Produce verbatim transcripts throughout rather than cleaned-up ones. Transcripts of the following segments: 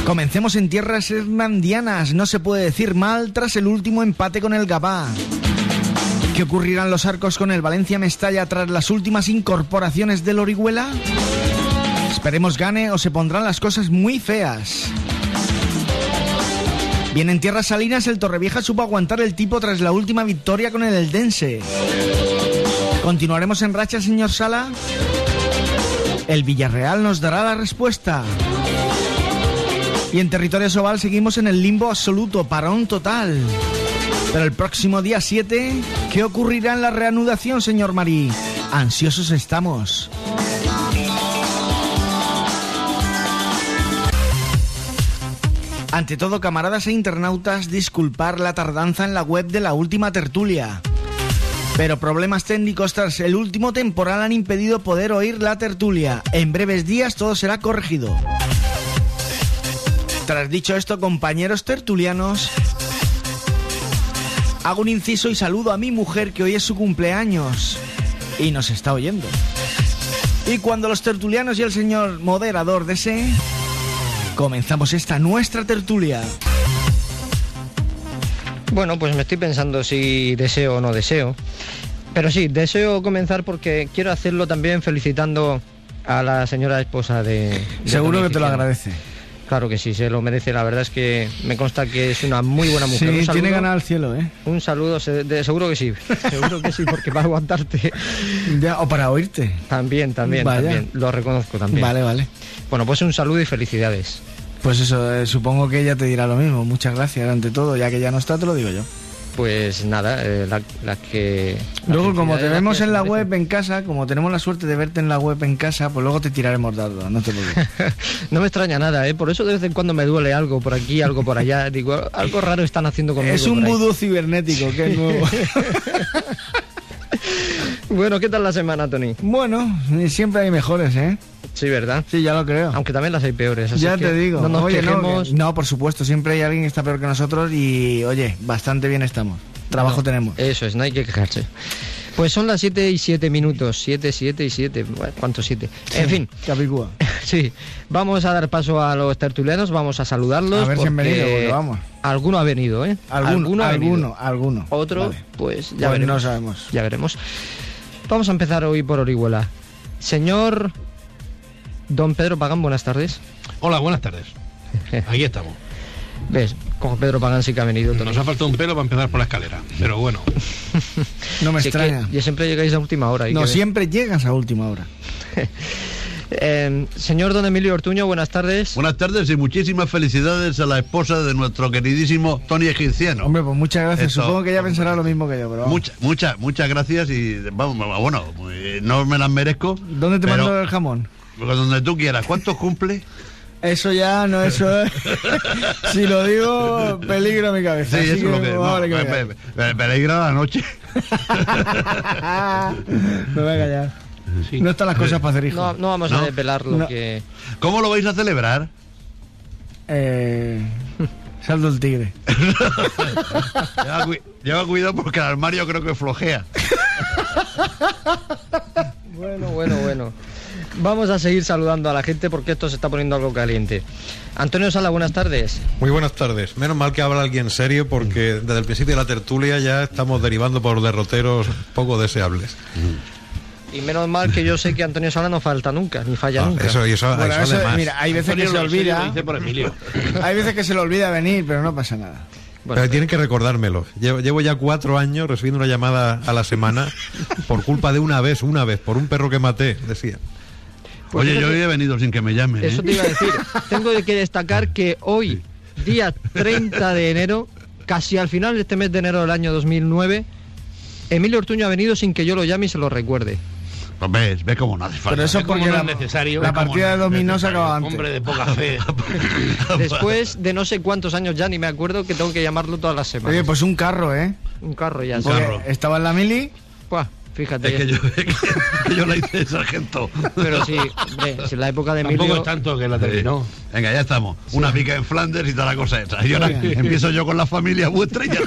Comencemos en tierras hernandianas, no se puede decir mal tras el último empate con el Gavá. ¿Qué ocurrirán los arcos con el Valencia Mestalla tras las últimas incorporaciones del Orihuela? Esperemos gane o se pondrán las cosas muy feas. Bien, en tierras salinas el Torrevieja supo aguantar el tipo tras la última victoria con el Eldense. ¿Continuaremos en racha, señor Sala? El Villarreal nos dará la respuesta. Y en territorio Sobal seguimos en el limbo absoluto, parón total. Pero el próximo día siete, ¿qué ocurrirá en la reanudación, señor Marí? Ansiosos estamos. Ante todo, camaradas e internautas, disculpar la tardanza en la web de la última tertulia. Pero problemas técnicos tras el último temporal han impedido poder oír la tertulia. En breves días todo será corregido. Tras dicho esto, compañeros tertulianos, hago un inciso y saludo a mi mujer, que hoy es su cumpleaños y nos está oyendo. Y cuando los tertulianos y el señor moderador deseen, comenzamos esta nuestra tertulia. Bueno, pues me estoy pensando si deseo o no deseo. Pero sí, deseo comenzar porque quiero hacerlo también felicitando a la señora esposa de... de Seguro que te lo agradece. Claro que sí, se lo merece. La verdad es que me consta que es una muy buena mujer. Sí, un saludo, tiene ganado el cielo, ¿eh? Un saludo, se, de, seguro que sí. Seguro que sí, porque va a aguantarte. Ya, o para oírte. También, también, Vaya. también. Lo reconozco también. Vale, vale. Bueno, pues un saludo y felicidades. Pues eso, eh, supongo que ella te dirá lo mismo. Muchas gracias ante todo, ya que ya no está, te lo digo yo. Pues nada, eh, la, la que... La luego, como te vemos en la web en casa, como tenemos la suerte de verte en la web en casa, pues luego te tiraremos dados, no te lo digo. No me extraña nada, ¿eh? Por eso de vez en cuando me duele algo por aquí, algo por allá. Digo, algo raro están haciendo conmigo. Es un vudú cibernético, que es nuevo. Bueno, ¿qué tal la semana, Tony? Bueno, siempre hay mejores, ¿eh? Sí, ¿verdad? Sí, ya lo creo. Aunque también las hay peores. Así ya que te digo. No nos oye, quejemos. No, no, por supuesto, siempre hay alguien que está peor que nosotros y, oye, bastante bien estamos. Trabajo no, tenemos. Eso es, no hay que quejarse. Pues son las siete y siete minutos. siete, siete y siete. ¿Cuántos siete? Sí, en fin. Capicúa. Sí. Vamos a dar paso a los tertulianos, vamos a saludarlos. A ver si han venido, porque vamos. Alguno ha venido, ¿eh? Alguno, alguno. Ha alguno, venido. alguno. Otro, vale. pues ya pues veremos. no sabemos. Ya veremos. Vamos a empezar hoy por Orihuela. Señor Don Pedro Pagán, buenas tardes. Hola, buenas tardes. Aquí estamos. ¿Ves? Con Pedro Pagán sí que ha venido. Nos ha faltado un pelo para empezar por la escalera, pero bueno. No me sí, extraña. Es que ya siempre llegáis a última hora. No, que siempre ver. llegas a última hora. eh, señor Don Emilio Ortuño, buenas tardes. Buenas tardes y muchísimas felicidades a la esposa de nuestro queridísimo Tony Egipciano. Hombre, pues muchas gracias. Esto, Supongo que ella pensará lo mismo que yo, pero vamos. Muchas, muchas, muchas gracias y vamos, bueno, no me las merezco. ¿Dónde te pero, mando el jamón? Donde tú quieras. ¿Cuántos cumple? Eso ya no, eso es. Si lo digo, peligro a mi cabeza. Sí, eso es lo que. No, No, que pe, pe, peligra la noche. Me voy a callar. Sí. No están las cosas para hacer hijos. No, no vamos no, a desvelar lo no. que. ¿Cómo lo vais a celebrar? Eh. Saldo el tigre. lleva, cu lleva cuidado porque el armario creo que flojea. Bueno, bueno, bueno. Vamos a seguir saludando a la gente porque esto se está poniendo algo caliente. Antonio Sala, buenas tardes. Muy buenas tardes. Menos mal que habla alguien serio porque desde el principio de la tertulia ya estamos derivando por derroteros poco deseables. Y menos mal que yo sé que Antonio Sala no falta nunca, ni falla ah, nunca. Eso, y eso, bueno, eso eso, además. Mira, hay veces Antonio que se olvida. Lo dice por Emilio. Hay veces que se le olvida venir, pero no pasa nada. Bueno, pero tienen que recordármelo. Llevo, llevo ya cuatro años recibiendo una llamada a la semana por culpa de una vez, una vez, por un perro que maté, decía. Pues Oye, yo que... he venido sin que me llamen. Eso ¿eh? te iba a decir. Tengo que destacar que hoy, día treinta de enero, casi al final de este mes de enero del año dos mil nueve, Emilio Ortuño ha venido sin que yo lo llame y se lo recuerde. Pues ves, ves cómo no hace falta. Pero eso es porque no la, es necesario. la partida de dominó se acaba antes. Hombre de poca fe. Después de no sé cuántos años ya, ni me acuerdo, que tengo que llamarlo todas las semanas. Oye, pues un carro, ¿eh? Un carro ya. Un sí. carro. Estaba en la mili. Buah, fíjate. Es que yo, es que yo la hice de sargento. Pero sí, hombre, si en la época de Emilio... Tampoco es tanto que la terminó. Sí. Venga, ya estamos. Sí. Una pica en Flanders y toda la cosa esa. Y ahora empiezo yo con la familia vuestra y ya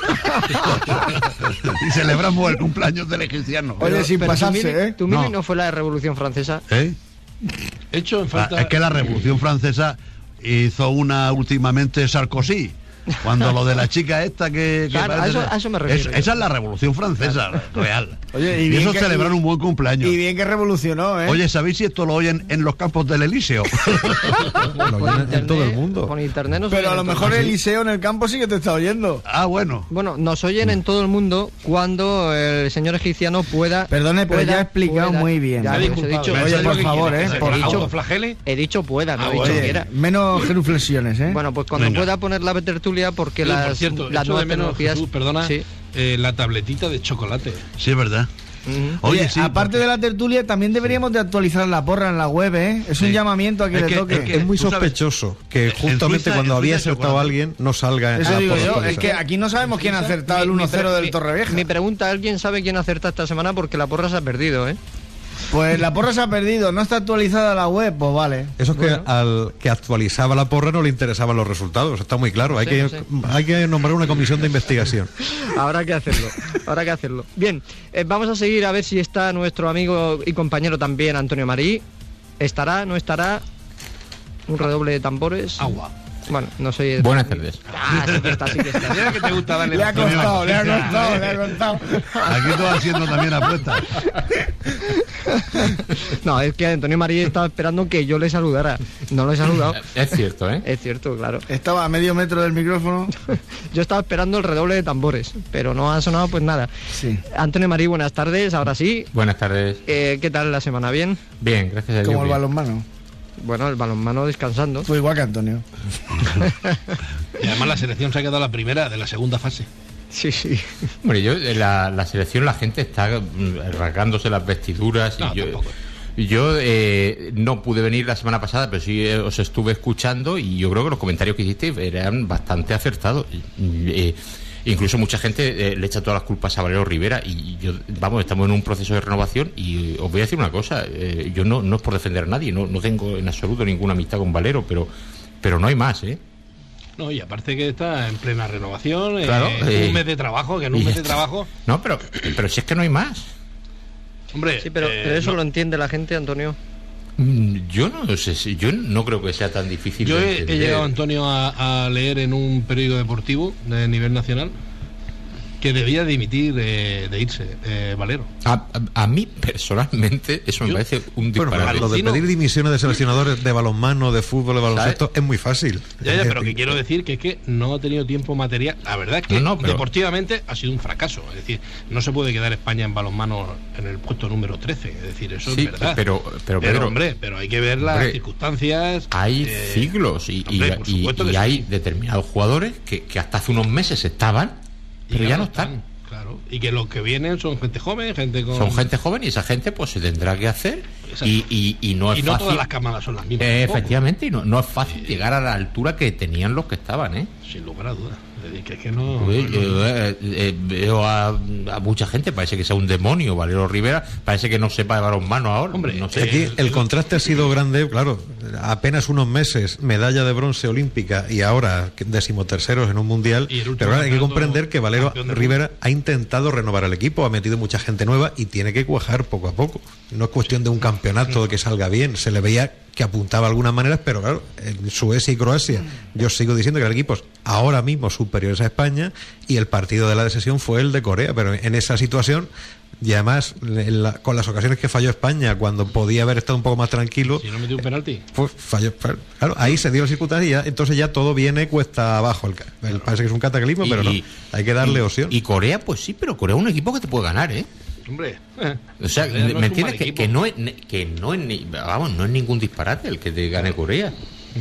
y celebramos el cumpleaños del egipciano. Oye, pero, sin pero pasarse, tu mili, ¿eh? ¿Tu mili no. no fue la Revolución Francesa? ¿Eh? Hecho en falta... Es que la Revolución Francesa hizo una últimamente Sarkozy. Cuando lo de la chica esta que... que Claro, a eso- a eso me refiero es- yo. esa es la Revolución Francesa, real. Oye, y y bien eso que- celebrar y- un buen cumpleaños. Y bien que revolucionó, ¿eh? Oye, ¿sabéis si esto lo oyen en los campos del Elíseo? Lo Por oyen en internet- todo el mundo. Por internet nos Pero oyen a lo en todo- mejor ¿Ah, sí? Eliseo en el campo sí que te está oyendo. Ah, bueno. Bueno, nos oyen en todo el mundo cuando el señor egipciano pueda... Perdone, pero pueda- ya he explicado pueda- muy bien. Ya, Me he pues he disculpado. dicho, ¿Me Oye, sabes por lo que favor, quieres? ¿eh? ¿Que Por te favor. autoflagele? he dicho pueda, no Ah, he dicho bueno. quiera. Menos genuflexiones, ¿eh? Bueno, pues cuando Venga. pueda poner la tertulia, porque Oye, las, por cierto, las echo nuevas de menos, tecnologías... Jesús, perdona, Sí. eh, la tabletita de chocolate. Sí, es verdad. Ujú. Oye, Oye, sí, aparte porque- de la tertulia, también deberíamos de actualizar la porra en la web, ¿eh? Es un Sí. llamamiento a que Es le que- toque. es que- Es muy tú sabes- sospechoso que en justamente Suiza- cuando en había Suiza acertado chocolate. alguien no salga Eso a digo por yo, actualizar. es que aquí no sabemos quién ha acertado el Mi- mi uno cero pre- del mi- Torrevieja. Mi pregunta, ¿alguien sabe quién acerta esta semana? Porque la porra se ha perdido, ¿eh? Pues la porra se ha perdido, no está actualizada la web, pues vale. Eso es que Bueno. al que actualizaba la porra no le interesaban los resultados, está muy claro. Hay, Sí, que, sí. hay que nombrar una comisión de investigación. Habrá que hacerlo, habrá que hacerlo. Bien, eh, vamos a seguir a ver si está nuestro amigo y compañero también, Antonio Marí. ¿Estará, no estará? Un redoble de tambores. Agua. Bueno, no sé. Buenas tardes. Ah, sí que está, sí que está. Mira que te gusta darle Le ha la- costado, le ha costado, le ha costado. Aquí tú haciendo también apuestas. No, es que Antonio Marí estaba esperando que yo le saludara. No lo he saludado. Es cierto, ¿eh? Es cierto, claro. Estaba a medio metro del micrófono. Yo estaba esperando el redoble de tambores, pero no ha sonado pues nada. Sí. Antonio Marí, buenas tardes, ahora sí. Buenas tardes. Eh, ¿Qué tal la semana? ¿Bien? Bien, gracias a Dios. Como el bien. balonmano. Bueno, el balonmano descansando. Fue igual que Antonio. Y además la selección se ha quedado la primera de la segunda fase. Sí, sí. Hombre, yo, en la, la selección, la gente está mm, rasgándose las vestiduras. Y No, yo tampoco. y yo eh, no pude venir la semana pasada, pero sí eh, os estuve escuchando y yo creo que los comentarios que hicisteis eran bastante acertados. Y, eh, incluso mucha gente eh, le echa todas las culpas a Valero Rivera y yo, vamos, estamos en un proceso de renovación y os voy a decir una cosa, eh, yo no, no es por defender a nadie, no, no tengo en absoluto ninguna amistad con Valero, pero, pero no hay más, ¿eh? No, y aparte que está en plena renovación, eh, Claro, eh, un mes de trabajo, que en un y mes ya de está. trabajo, No, pero, pero si es que no hay más. hombre, Sí, pero, eh, pero eso no. lo entiende la gente, Antonio. Mm, Yo no sé, si- yo no creo que sea tan difícil. Yo de he, he entender. llegado, Antonio, a, a leer en un periódico deportivo de nivel nacional que debía dimitir eh, de irse eh, Valero. A, a- a mí personalmente eso me Yo- parece un Bueno, disparate. lo de Vecino. pedir dimisiones de seleccionadores de balonmano, de fútbol, de baloncesto es muy fácil. Ya, ya, Es pero que decir, quiero decir que es que no ha tenido tiempo material. La verdad es que No, no, pero- deportivamente ha sido un fracaso. Es decir, no se puede quedar España en balonmano en el puesto número trece. Es decir, eso Sí, es verdad. pero, pero, Pedro, hombre, pero hay que ver las hombre, circunstancias. hay eh, ciclos y, y- hombre, por y- supuesto y que sí. hay determinados jugadores que, que hasta hace unos meses estaban, y pero ya no están. Claro. Y que los que vienen son gente joven, gente con. Son gente joven y esa gente pues se tendrá que hacer Exacto. y, y- y no es y no fácil. todas las camadas son las mismas. Eh, tampoco. efectivamente, y no, no es fácil llegar a la altura que tenían los que estaban, ¿eh? Sin lugar a dudas. Es decir, que es que no. Uy, no- yo, eh, eh, veo a, a mucha gente, parece que sea un demonio, Valero Rivera, parece que no sepa de balonmano ahora. Hombre, no sé. Aquí el contraste ha sido grande, claro, apenas unos meses, medalla de bronce olímpica y ahora decimoterceros en un mundial, Y el último pero ahora hay que campeonato comprender que Valero campeón del Rivera ha intentado renovar el equipo, ha metido mucha gente nueva y tiene que cuajar poco a poco. No es cuestión de un campeonato que salga bien, se le veía que apuntaba de algunas maneras, pero claro, en Suecia y Croacia yo sigo diciendo que eran equipos ahora mismo superiores a España y el partido de la decisión fue el de Corea, pero en esa situación y además en la- con las ocasiones que falló España cuando podía haber estado un poco más tranquilo, Si no metió un penalti. pues falló, claro, ahí se dio la circunstancia y ya, entonces ya todo viene cuesta abajo, el, ca- el- parece que es un cataclismo, pero no, hay que darle y- opción. Y Corea, pues sí, pero Corea es un equipo que te puede ganar, ¿eh? Hombre. eh, O sea, Corea no es ¿me un entiendes? mal Que, equipo. que no es, que no es ni, vamos, no es ningún disparate el que te gane Corea.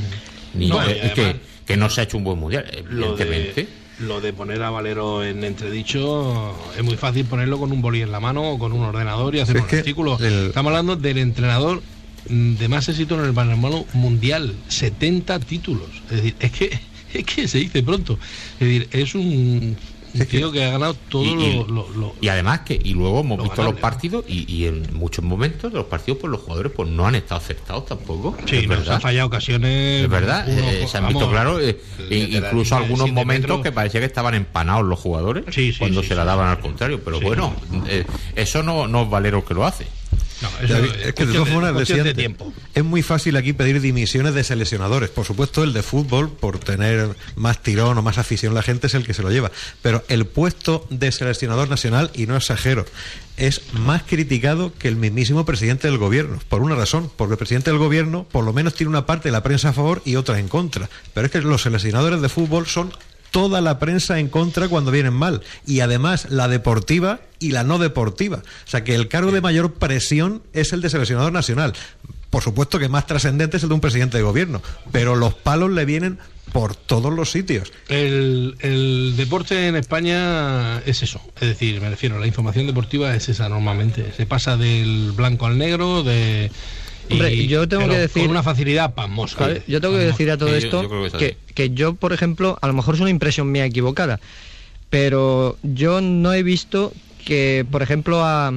Ni, No, y es que, además- que no se ha hecho un buen mundial, Lo evidentemente. de, lo de poner a Valero en entredicho es muy fácil ponerlo con un bolí en la mano o con un ordenador y hacer Es un que artículo. el- Estamos hablando del entrenador mm, de más éxito en el balonmano mundial, setenta títulos. Es decir, es que es que se dice pronto. Es decir, es un, un Es que- tío que ha ganado todo Y- y- lo, lo- lo- Y además que, y luego hemos Lo visto ganable, los partidos y, y en muchos momentos de los partidos pues los jugadores pues no han estado acertados tampoco. Sí, es nos verdad. ha fallado ocasiones. Es verdad, uno, eh, se han vamos, visto claro, eh, de- e- de la incluso línea de algunos siete momentos metros. que parecía que estaban empanados los jugadores Sí, sí, cuando sí, se sí. la daban al contrario, pero Sí. bueno, eh, eso no, no es Valero que lo hace. No, eso Ya, es, es que de todas formas cuestión decía de antes, tiempo. es muy fácil aquí pedir dimisiones de seleccionadores. Por supuesto, el de fútbol, por tener más tirón o más afición la gente, es el que se lo lleva. Pero el puesto de seleccionador nacional, y no exagero, es más criticado que el mismísimo presidente del gobierno, por una razón, porque el presidente del gobierno por lo menos tiene una parte de la prensa a favor y otra en contra. Pero es que los seleccionadores de fútbol son toda la prensa en contra cuando vienen mal, y además la deportiva y la no deportiva. O sea que el cargo de mayor presión es el de seleccionador nacional. Por supuesto que más trascendente es el de un presidente de gobierno, pero los palos le vienen por todos los sitios. El, el deporte en España es eso, es decir, me refiero, la información deportiva es esa normalmente, se pasa del blanco al negro, de... Hombre, y, yo tengo pero que decir... con una facilidad pasmosa. Claro, yo tengo que Pasmosa. decir a todo Sí, yo- esto yo creo que es así. que, que yo, por ejemplo, a lo mejor es una impresión mía equivocada, pero yo no he visto que, por ejemplo, a,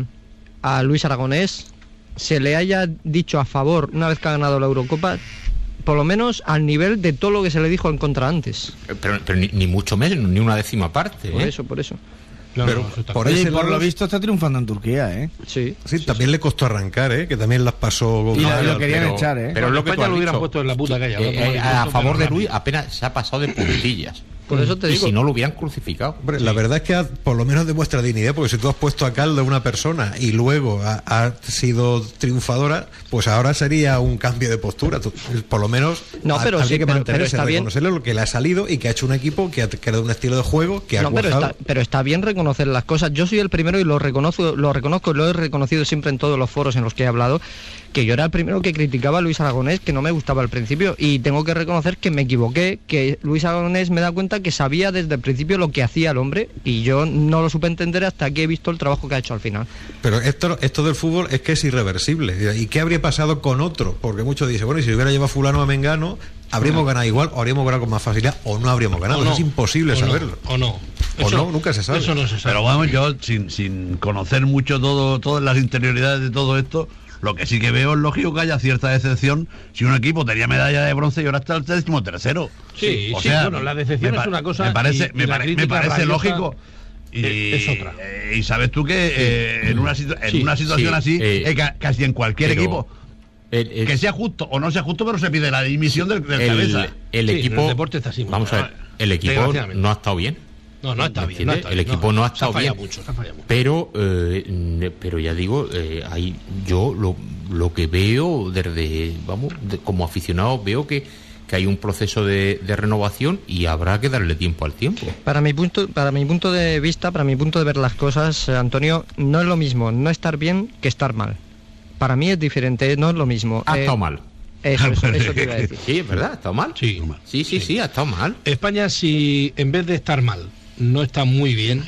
a Luis Aragonés se le haya dicho a favor, una vez que ha ganado la Eurocopa, por lo menos al nivel de todo lo que se le dijo en contra antes. Pero, pero ni, ni mucho menos, ni una décima parte. Por ¿eh? eso, por eso. No, Pero no, eso está por claro. Oye, y ese por lado- lo visto está triunfando en Turquía, ¿eh? Sí. Sí, también le costó arrancar, ¿eh? Que también las pasó... Y la- mal, lo querían pero- echar, ¿eh? Pero Bueno, lo que tú España has lo hubieran dicho, puesto en la puta calle, eh, hablando eh, mal y a pronto, favor pero de Luis rápido. apenas se ha pasado de puntillas. Por eso te Y digo. si no lo hubieran crucificado. Hombre, la verdad es que ha- por lo menos demuestra dignidad, porque si tú has puesto a caldo a una persona y luego ha, ha sido triunfadora, pues ahora sería un cambio de postura. Tú- por lo menos No, ha- pero habría sí, que pero- mantenerse, pero está bien. reconocerle lo que le ha salido y que ha hecho un equipo que ha creado un estilo de juego que ha No, pero cuajado. está, pero está bien reconocer las cosas. Yo soy el primero y lo reconozco, lo reconozco y lo he reconocido siempre en todos los foros en los que he hablado, que yo era el primero que criticaba a Luis Aragonés, que no me gustaba al principio, y tengo que reconocer que me equivoqué, que Luis Aragonés me da cuenta que sabía desde el principio lo que hacía el hombre, y yo no lo supe entender hasta que he visto el trabajo que ha hecho al final. Pero esto, esto del fútbol es que es irreversible. ¿Y qué habría pasado con otro? Porque muchos dicen, bueno, y si hubiera llevado fulano a Mengano, habríamos ganado igual, o habríamos ganado con más facilidad, o no habríamos ganado. O no, es imposible o no, saberlo. O no. O no, nunca se sabe. Eso no se sabe. Pero vamos, yo sin, sin conocer mucho todo, todas las interioridades de todo esto, lo que sí que veo es lógico que haya cierta decepción si un equipo tenía medalla de bronce y ahora está el décimo tercero. Sí, sí, bueno, la decepción me es pa- una cosa Me parece, y- me y la pare- crítica me parece rabiosa lógico. Y, es otra. eh, y sabes tú que eh, en, una situ- en Sí, una situación sí, así, eh, eh, ca- casi en cualquier pero equipo, el, el- que sea justo o no sea justo, pero se pide la dimisión del, del el- cabeza. el Sí, equipo. el deporte está así, vamos a ver, el equipo desgraciadamente. no ha estado bien. No, no está ¿Me bien. entiendes? No está el bien, equipo no, ha se estado fallado bien. mucho, se ha fallado mucho. Pero, eh, pero ya digo, eh, ahí yo lo, lo que veo desde, vamos, de- como aficionado, veo que, que hay un proceso de, de renovación y habrá que darle tiempo al tiempo. Para mi punto, para mi punto de vista, para mi punto de ver las cosas, eh, Antonio, no es lo mismo no estar bien que estar mal. Para mí es diferente, no es lo mismo. Ha Eh, estado mal. Eso, eso, eso te iba a decir. Sí, es verdad, ha estado mal. Sí. sí, sí, sí, ha estado mal. España, si en vez de estar mal, no está muy bien,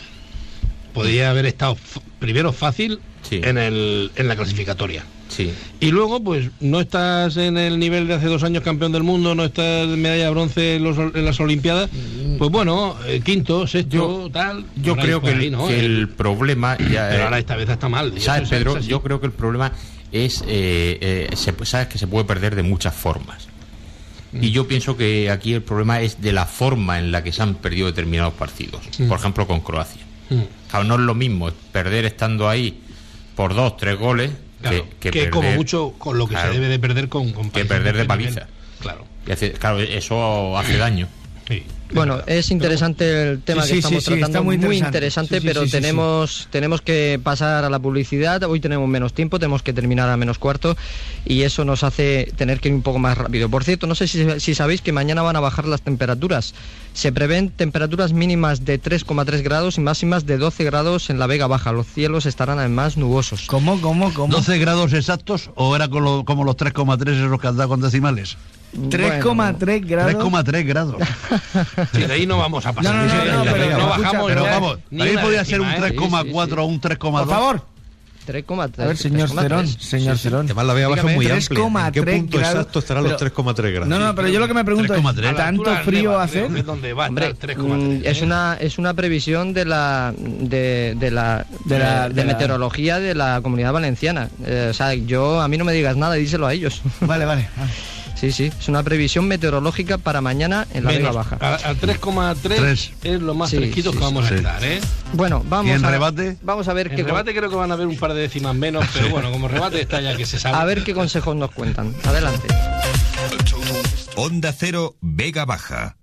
podría haber estado f- primero fácil Sí. en, el, en la clasificatoria. Sí. Y luego, pues, no estás en el nivel de hace dos años campeón del mundo, no estás en medalla de bronce en, los- en las Olimpiadas, pues bueno, eh, quinto, sexto, Yo- tal. Yo por ahí, creo por que, ahí, el, ¿no? que El- el problema ya pero eh, ahora esta vez está mal. y ¿sabes, eso es- Pedro? es así. Yo creo que el problema es, eh, eh, se- sabes que se puede perder de muchas formas. Y yo pienso que aquí el problema es de la forma en la que se han perdido determinados partidos. Mm. Por ejemplo, con Croacia. Mm. Claro, no es lo mismo perder estando ahí por dos, tres goles Claro, que, que, que como perder- mucho con lo que Claro. se debe de perder con, con países perder de este nivel. paliza. Claro. y hace- claro, eso hace daño. Sí. Bueno, es interesante el tema Sí, que sí, estamos sí, sí, tratando, está muy muy interesante. interesante, Sí, sí, pero sí, sí, tenemos tenemos que pasar a la publicidad. Hoy tenemos menos tiempo, tenemos que terminar a menos cuarto y eso nos hace tener que ir un poco más rápido. Por cierto, no sé si, si sabéis que mañana van a bajar las temperaturas. Se prevén temperaturas mínimas de tres coma tres grados y máximas de doce grados en la Vega Baja. Los cielos estarán además nubosos. ¿Cómo, cómo, cómo? ¿doce grados exactos o era con lo- como los tres coma tres esos que han dado con decimales? tres coma tres grados. tres coma tres grados. Sí, de ahí no vamos a pasar. No, no, no, Sí, no, sí, pero- no escucha, bajamos. Pero ya vamos, ni también una podría ser un décima, ¿eh? tres coma Sí, sí, cuatro o un tres coma dos. Por favor. tres coma tres. A ver, señor Cerón, señor Cerón. Además la Vega Baja es muy Dígame, amplia. ¿En qué 3,3 punto grados? exacto estarán Pero- los tres coma tres grados? No, no, pero yo lo que me pregunto tres coma es, tres. A la ¿tanto altura frío de- hace? de donde va a Hombre, estar tres coma tres, mm, es ¿eh? una es una previsión de la de, de la De la- de, de la- meteorología de la Comunidad Valenciana. Eh, o sea, yo a mí no me digas nada, díselo a ellos. Vale, vale. Sí, sí, es una previsión meteorológica para mañana en la Vega Baja. A, a tres coma tres es lo más sí, fresquito sí, que vamos sí. a estar, ¿eh? Bueno, vamos ¿Y en a rebate? Vamos a ver En qué rebate creo que van a haber un par de décimas menos, pero bueno, como rebate está ya que se sabe. a ver qué consejos nos cuentan. Adelante. Onda Cero, Vega Baja.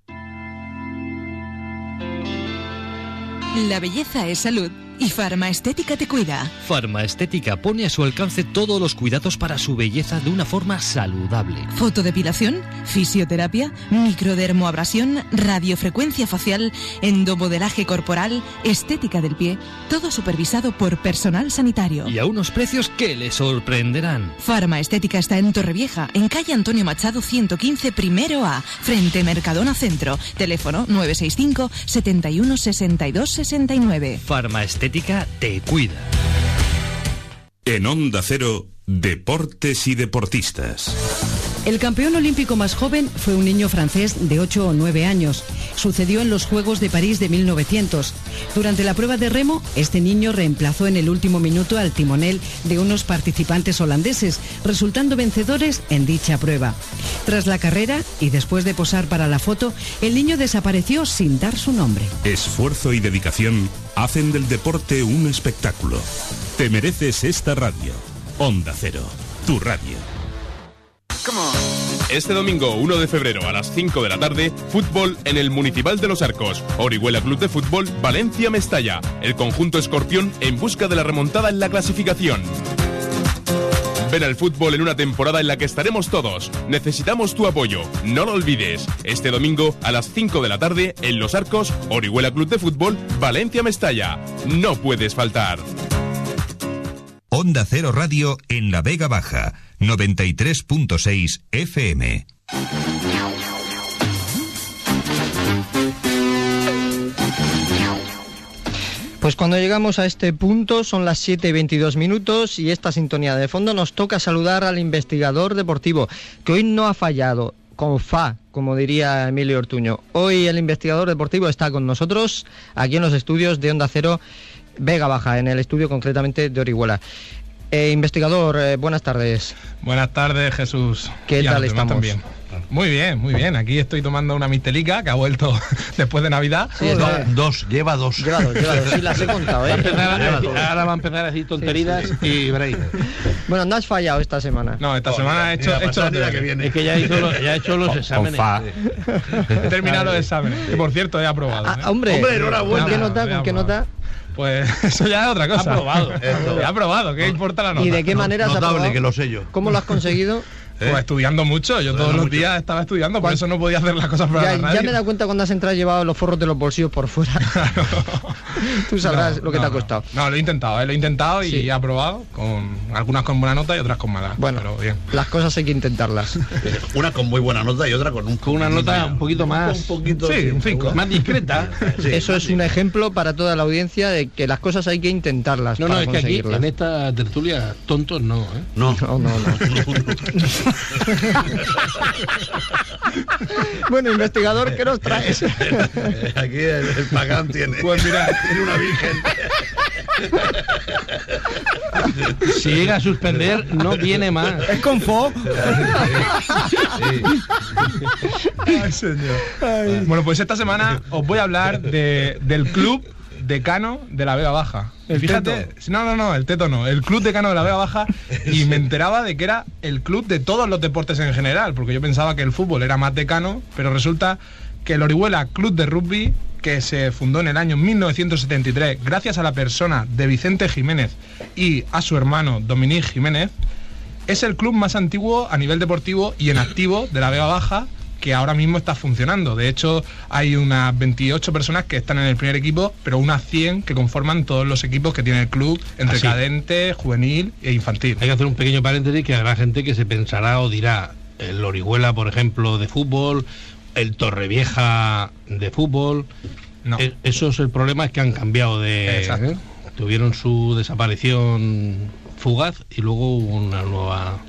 La belleza es salud y Farmaestética te cuida. Farmaestética pone a su alcance todos los cuidados para su belleza de una forma saludable. Fotodepilación, fisioterapia, microdermoabrasión, radiofrecuencia facial, endomodelaje corporal, estética del pie, todo supervisado por personal sanitario. Y a unos precios que le sorprenderán. Farmaestética está en Torrevieja, en calle Antonio Machado ciento quince, primero A, frente Mercadona Centro. Teléfono nueve seis cinco, setenta y uno, sesenta y dos, sesenta y nueve. Farmaestética te cuida. En Onda Cero, Deportes y Deportistas. El campeón olímpico más joven fue un niño francés de ocho o nueve años. Sucedió en los Juegos de París de mil novecientos. Durante la prueba de remo, este niño reemplazó en el último minuto al timonel de unos participantes holandeses, resultando vencedores en dicha prueba. Tras la carrera, y después de posar para la foto, el niño desapareció sin dar su nombre. Esfuerzo y dedicación hacen del deporte un espectáculo. Te mereces esta radio. Onda Cero, tu radio. Este domingo uno de febrero a las cinco de la tarde, fútbol en el Municipal de Los Arcos. Orihuela Club de Fútbol, Valencia Mestalla. El conjunto escorpión en busca de la remontada en la clasificación. Ven al fútbol en una temporada en la que estaremos todos. Necesitamos tu apoyo. No lo olvides. Este domingo a las cinco de la tarde en Los Arcos, Orihuela Club de Fútbol, Valencia Mestalla. No puedes faltar. Onda Cero Radio en la Vega Baja, noventa y tres punto seis F M. Pues cuando llegamos a este punto son las siete y veintidós minutos y esta sintonía de fondo nos toca saludar al investigador deportivo, que hoy no ha fallado, con fa, como diría Emilio Ortuño. Hoy el investigador deportivo está con nosotros aquí en los estudios de Onda Cero Vega Baja, en el estudio concretamente de Orihuela. Eh, investigador, eh, buenas tardes. Buenas tardes, Jesús. ¿Qué y tal estamos? También. Muy bien, muy bien. Aquí estoy tomando una mistelica que ha vuelto después de Navidad. Sí, do, dos, lleva dos. Lleva dos, lleva dos. Sí, las he contado, ¿eh? Ahora va a empezar a decir tonterías y veréis. Bueno, no has fallado esta semana. No, esta oh, semana he hecho... He hecho que viene. Es que ya he hecho, lo, ya he hecho los con, exámenes. Con he terminado los exámenes. Que por cierto he aprobado. Ah, ¿eh? Hombre, hombre, enhorabuena. ¿Con qué nota? ¿Con qué nota? Pues eso ya es otra cosa. Ha aprobado. Ha aprobado, ¿qué importa la nota? ¿Y de qué manera has aprobado? Notable, que lo sé yo. ¿Cómo lo has conseguido? ¿Eh? Pues estudiando mucho, yo todos los días estaba estudiando, por eso no podía hacer las cosas para ya, la radio. Ya me he dado cuenta cuando has entrado y llevado los forros de los bolsillos por fuera. Claro. Tú sabrás no, lo que no, te ha costado. No, no lo he intentado, ¿eh? lo he intentado y sí. he aprobado, con algunas con buena nota y otras con mala. Bueno, pero bien. Las cosas hay que intentarlas. Una con muy buena nota y otra con un con una nota un poquito más, un poquito sí, un cinco. Más discreta. Sí, Eso es un ejemplo para toda la audiencia de que las cosas hay que intentarlas. No, para no, es que aquí conseguirlas. en esta tertulia tontos no, ¿eh? No, no, no. no. Bueno, investigador, ¿qué nos traes? Aquí el, el pagán tiene. Pues mira, tiene una virgen. Si llega a suspender, no viene más. ¿Es con fo? Sí. Ay, señor. Ay. Bueno, pues esta semana os voy a hablar de, del club decano de la Vega Baja. ¿El Fíjate, teto? no, no, no, el teto no, el club decano de la Vega Baja, y me enteraba de que era el club de todos los deportes en general, porque yo pensaba que el fútbol era más decano, pero resulta que el Orihuela Club de Rugby, que se fundó en el año mil novecientos setenta y tres gracias a la persona de Vicente Jiménez y a su hermano Dominique Jiménez, es el club más antiguo a nivel deportivo y en activo de la Vega Baja, que ahora mismo está funcionando. De hecho, hay unas veintiocho personas que están en el primer equipo, pero unas cien que conforman todos los equipos que tiene el club, entre Así. cadente, juvenil e infantil. Hay que hacer un pequeño paréntesis, que habrá gente que se pensará o dirá, el Orihuela, por ejemplo, de fútbol, el Torrevieja de fútbol. No. Eh, esos el problema es que han cambiado de... Exacto. ¿eh? Tuvieron su desaparición fugaz y luego hubo una nueva...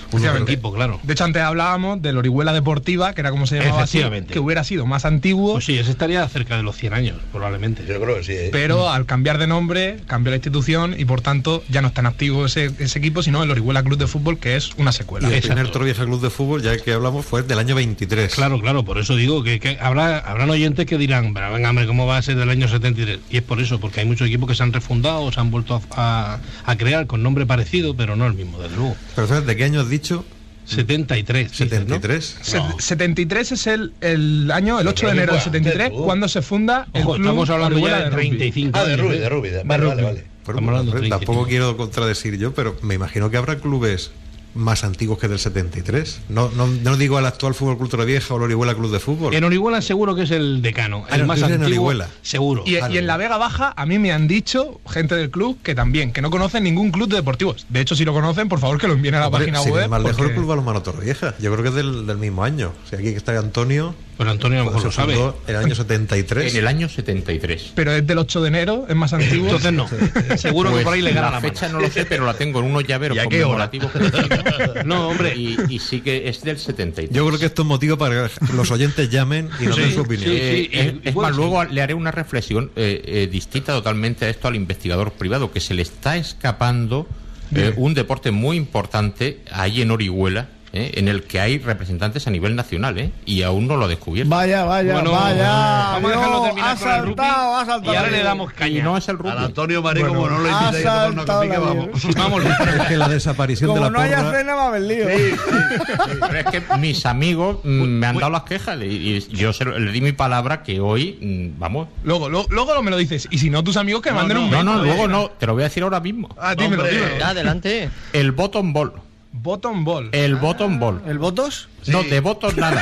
Un nuevo equipo, claro. De hecho, antes hablábamos del Orihuela Deportiva, que era como se llamaba así, que hubiera sido más antiguo. Pues sí, ese estaría cerca de los cien años, probablemente. Yo creo que sí. ¿eh? Pero mm. al cambiar de nombre, cambió la institución y por tanto ya no está en activo ese, ese equipo, sino el Orihuela Club de Fútbol, que es una secuela. Y el Exacto. primer Torrevieja Club de Fútbol, ya que hablamos, fue del año veintitrés. Claro, claro, por eso digo que, que habrá habrán oyentes que dirán, pero venga, hombre, ¿cómo va a ser del año setenta y tres? Y es por eso, porque hay muchos equipos que se han refundado, se han vuelto a, a, a crear con nombre parecido, pero no el mismo, desde luego. Pero ¿sabes de qué año has dicho? setenta y tres. ¿setenta y tres? Dices, ¿no? No. setenta y tres es el, el año, el ocho de enero del setenta y tres, cuando se funda el Ojo, club estamos hablando Orihuela ya de treinta y cinco Ah, de años, Rubí, ¿eh? de Rubí. De, De vale, Rubí. vale, vale. Pero, Estamos hablando pero de tampoco treinta y cinco. quiero contradecir yo, pero me imagino que habrá clubes más antiguos que del setenta y tres. No, no, no digo al actual Fútbol Club Torrevieja o el Orihuela Club de Fútbol. En Orihuela seguro que es el decano, Ah, el no, más tú eres en antiguo, Orihuela. seguro. Y, y en la Vega Baja a mí me han dicho gente del club que también, que no conocen ningún club de deportivos. De hecho, si lo conocen, por favor que lo envíen a la Hombre, página sin web. ir más lejos, porque- el Club Balonmano Torrevieja. Yo creo que es del, del mismo año. O sea, aquí que está Antonio. Pues Antonio a lo pues mejor se lo sabe. fundó en el año setenta y tres. En el año setenta y tres. Pero es del ocho de enero, es más antiguo. Entonces no. Seguro Pues que por ahí le gana la la fecha mano. no lo sé, pero la tengo en unos llaveros ¿Y a qué hora? conmemorativos que tengo. No, hombre. Y, y sí que es del setenta y tres. Yo creo que esto es motivo para que los oyentes llamen y nos Sí, den su opinión. sí. Eh, es, y- es igual más, sí. luego le haré una reflexión eh, eh, distinta totalmente a esto al investigador privado, que se le está escapando eh, un deporte muy importante ahí en Orihuela, eh, en el que hay representantes a nivel nacional, eh, y aún no lo ha descubierto. Vaya, vaya, Bueno, vaya. vamos a dejarlo Dios, terminar ha con el rugby saltado, ha saltado. y ahora le la damos Y caña. no es el rugby. Al Antonio Marí, Bueno, como no lo ha invitéis a tomar una saltado copica, la vamos. Vamos, Es que la desaparición de Como la no haya porra. cena, va a haber lío. Pero es que mis amigos mm, me han dado las quejas y, y yo se lo- le di mi palabra que hoy, mm, vamos. Luego, luego, luego me lo dices. Y si no, tus amigos que No, manden no, un No, mail. no, Oye, luego no, te lo voy a decir ahora mismo. Ah, dímelo, Hombre. dímelo. Ya, adelante. El bottom ball. Bottom ball. El bottom ball. ¿El votos? No, de votos nada.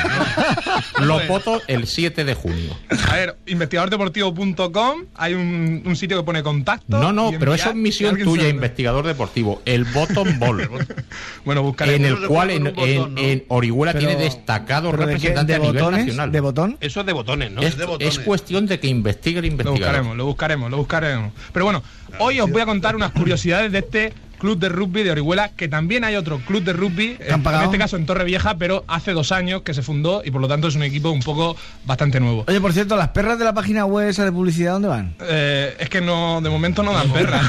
Los votos el siete de junio. A ver, investigador deportivo punto com, hay un, un sitio que pone contacto. No, no, y pero enviar, eso es y misión alguien tuya, se- investigador deportivo. El bottom ball. Bueno, buscaremos. En el Eso se cual juega en, con un botón, en- ¿no? en Orihuela Pero- tiene destacados ¿Pero de qué? representantes ¿De a nivel botones? nacional. ¿De botón? Eso es de botones, ¿no? Es, de botones. es cuestión de que investigue el Lo investigador. buscaremos, lo buscaremos, lo buscaremos. Pero bueno, hoy os voy a contar unas curiosidades de este club de rugby de Orihuela, que también hay otro club de rugby, han en, pagado? en este caso en Torrevieja, pero hace dos años que se fundó y por lo tanto es un equipo un poco bastante nuevo. Oye, por cierto, las perras de la página web esa de publicidad, ¿dónde van? Eh, es que no, de momento no dan perras.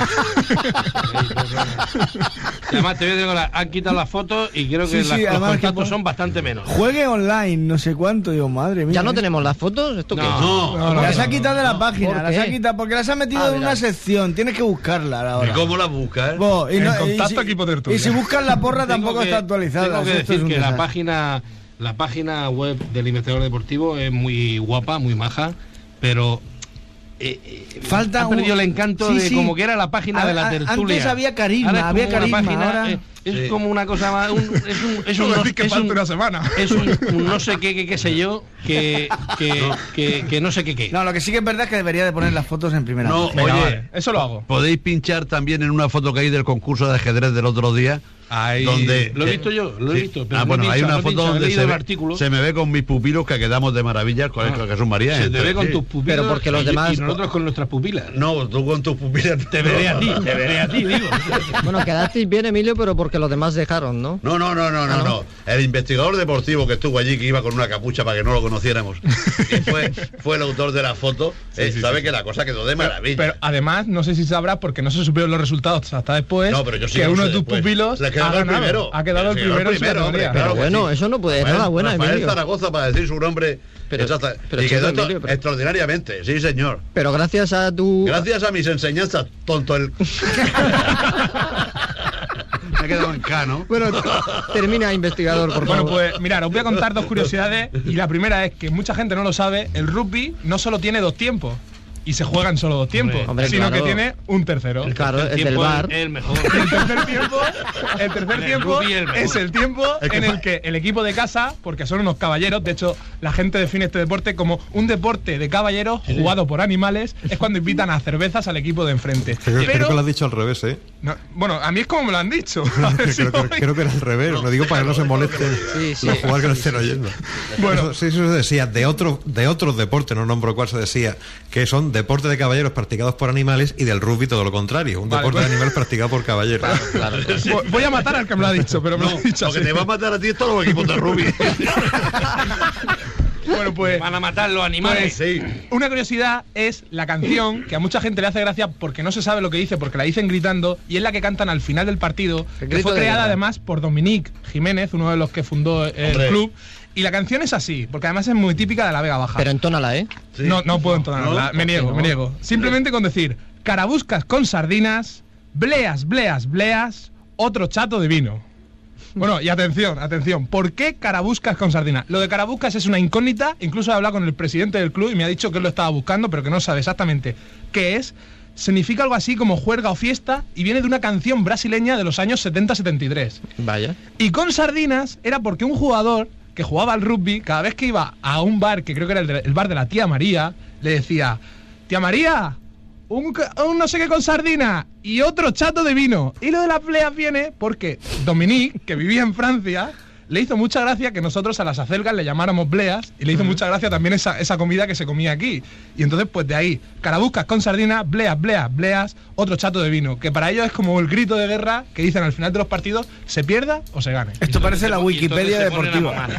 Además, te voy a decir, la- han quitado las fotos y creo que Sí, las- sí, los además que contactos pon- son bastante menos. Juegue online, no sé cuánto, digo, madre mía. ¿Ya no ¿eh? tenemos las fotos? ¿Esto qué es? No, No, no, Las no, ha no, quitado de la ¿Por página, las qué? ha quitado porque las ha metido Ah, en una verás. sección. Tienes que buscarla ahora. ¿Y cómo la buscas? Bo, y En no- y contacto si- equipo tertulia. Y si buscas la porra Tengo tampoco que- está actualizada. Tengo que Esto es decir un que la desastre. página, la página web del investigador deportivo es muy guapa, muy maja, pero eh, eh, Falta ha perdido un- el encanto Sí, de sí. como que era la página A- de la a- tertulia. antes había carisma, Ahora es había como una carisma, página, ahora- eh, es Sí. como una cosa más, un- es un, es un, Eso no- decir que es falta un- una semana. es un, un no sé qué, qué, qué sé yo, que, que, que, que no sé qué qué. No, lo que sí que es verdad es que debería de poner las fotos en primera. No, página. Venga, oye, vale, eso lo hago. podéis pinchar también en una foto que hay del concurso de ajedrez del otro día. Ahí. Donde, Lo he visto yo, lo he Sí. visto. Pero Ah, no he bueno, hay pinchado, una no he foto pinchado, he donde leído se el ve, artículo. se me ve con mis pupilos que quedamos de maravilla con el Ah. Jesús María. Se te entonces, ve con sí. tus pupilas. Pero porque los y- demás- Y nosotros con nuestras pupilas. No, tú con tus pupilas. Te veré a ti, te veré a ti, digo. Bueno, quedasteis bien, Emilio, pero porque los demás dejaron, ¿no? No, no, no, no, no, ¿no? no. El investigador deportivo que estuvo allí, que iba con una capucha para que no lo conociéramos, y fue, fue el autor de la foto, eh, sí, sabe sí. que la cosa quedó de Pero, maravilla. pero además, no sé si sabrás, porque no se supieron los resultados hasta después, No, pero yo sí que lo uno sé de tus después. pupilos Le quedó ha el ganado. primero. Ha quedado el Le quedó primero, en su primero, hombre, categoría. claro que Bueno, sí. eso no puede. Rafael- Enhorabuena, Rafael Emilio. Zaragoza, para decir su nombre, Pero- exacta- pero y quedó chico, to- Emilio, pero- extraordinariamente, sí, señor. Pero gracias a tu... Gracias a mis enseñanzas, tonto el... Me he quedado en cano. Bueno, termina, investigador, por Bueno, favor. pues mirad, os voy a contar dos curiosidades y la primera es que mucha gente no lo sabe, el rugby no solo tiene dos tiempos y se juegan solo dos tiempos, Hombre, sino claro. que tiene un tercero. Claro, el del tiempo bar. es el mejor. Y el tercer tiempo, el tercer El tiempo rugby el mejor. es el tiempo Es que en fa- el que el equipo de casa, porque son unos caballeros, de hecho la gente define este deporte como un deporte de caballeros jugado por animales, es cuando invitan a cervezas al equipo de enfrente. Creo, creo Pero que lo has dicho al revés, ¿eh? No, bueno, a mí es como me lo han dicho. No, creo, si creo, creo que era al revés, no, lo digo para que no se molesten sí, sí. los jugadores que nos estén oyendo. Bueno, sí, eso se decía, de, otro, de otros deportes, no nombro cuál se decía, que son deportes de caballeros practicados por animales y del rugby todo lo contrario, un vale, deporte pues... de animales practicado por caballeros. Claro, claro, claro. Voy a matar al que me lo ha dicho, pero me no, lo ha dicho lo así. que te va a matar a ti es todos los equipos de rugby. Bueno, pues van a matar los animales. Pues, sí. Una curiosidad es la canción que a mucha gente le hace gracia porque no se sabe lo que dice, porque la dicen gritando, y es la que cantan al final del partido, que fue creada además por Dominique Jiménez, uno de los que fundó el Hombre. club. Y la canción es así, porque además es muy típica de la Vega Baja. Pero entónala, ¿eh? Sí. No, no puedo entonarla, ¿No? me niego, no. me niego. Simplemente con decir, carabuscas con sardinas, bleas, bleas, bleas, otro chato de vino. Bueno, y atención, atención, ¿por qué carabuscas con sardinas? Lo de carabuscas es una incógnita, incluso he hablado con el presidente del club y me ha dicho que él lo estaba buscando, pero que no sabe exactamente qué es. Significa algo así como juerga o fiesta y viene de una canción brasileña de los años setenta setenta y tres. Vaya. Y con sardinas era porque un jugador que jugaba al rugby, cada vez que iba a un bar, que creo que era el, de, el bar de la tía María, le decía, tía María, un, un no sé qué con sardina y otro chato de vino. Y lo de las bleas viene porque Dominique, que vivía en Francia, le hizo mucha gracia que nosotros a las acelgas le llamáramos bleas y le hizo uh-huh. mucha gracia también esa, esa comida que se comía aquí. Y entonces, pues de ahí, carabuscas con sardina, bleas, bleas, bleas, otro chato de vino. Que para ellos es como el grito de guerra que dicen al final de los partidos, se pierda o se gane. Esto parece la Wikipedia deportiva.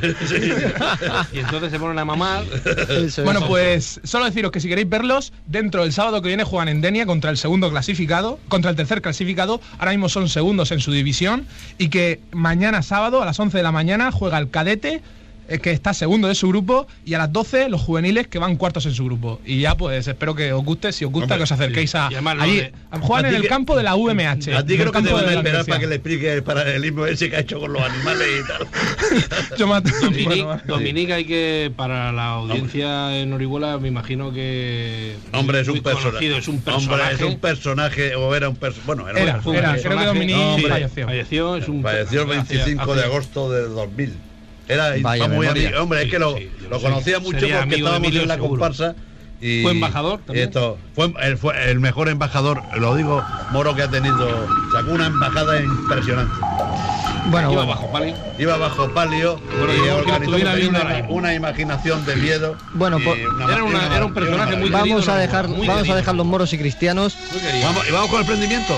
Y entonces se ponen a mamar. Eso, bueno, eso. Pues solo deciros que si queréis verlos, dentro del sábado que viene juegan en Denia contra el segundo clasificado, contra el tercer clasificado, ahora mismo son segundos en su división, y que mañana sábado a las once de la mañana Mañana juega el cadete, eh, que está segundo de su grupo, y a las doce los juveniles, que van cuartos en su grupo. Y ya pues espero que os guste, si os gusta, Hombre, que os acerquéis a allí. De, juegan en el que, campo de la U M H. A ti creo que te van a esperar para que le explique el paralelismo ese que ha hecho con los animales y tal. Yo mato. Dominique, bueno, Dominique hay que, para la audiencia Hombre. en Orihuela, me imagino que... Hombre, es un personaje. Es un personaje. Hombre, es un personaje, o era un personaje. Bueno, era, era, un era creo que Dominique no, sí, falleció. Falleció, es un falleció el veinticinco de agosto de dos mil. Era Vaya muy memoria. amigo. Hombre, sí, es que lo, sí, lo conocía sí. mucho Sería porque estábamos en la seguro. comparsa. Y ¿Fue embajador también? Esto, fue, el, fue el mejor embajador, lo digo, Moro, que ha tenido. Sacó una embajada impresionante. Bueno, iba bueno. bajo palio. Iba bajo palio bueno, y organizó una, una imaginación de miedo. Bueno, por, una, era, una, era un personaje muy vamos querido, a dejar, muy vamos querido. a dejar los moros y cristianos. Vamos, y vamos con el prendimiento.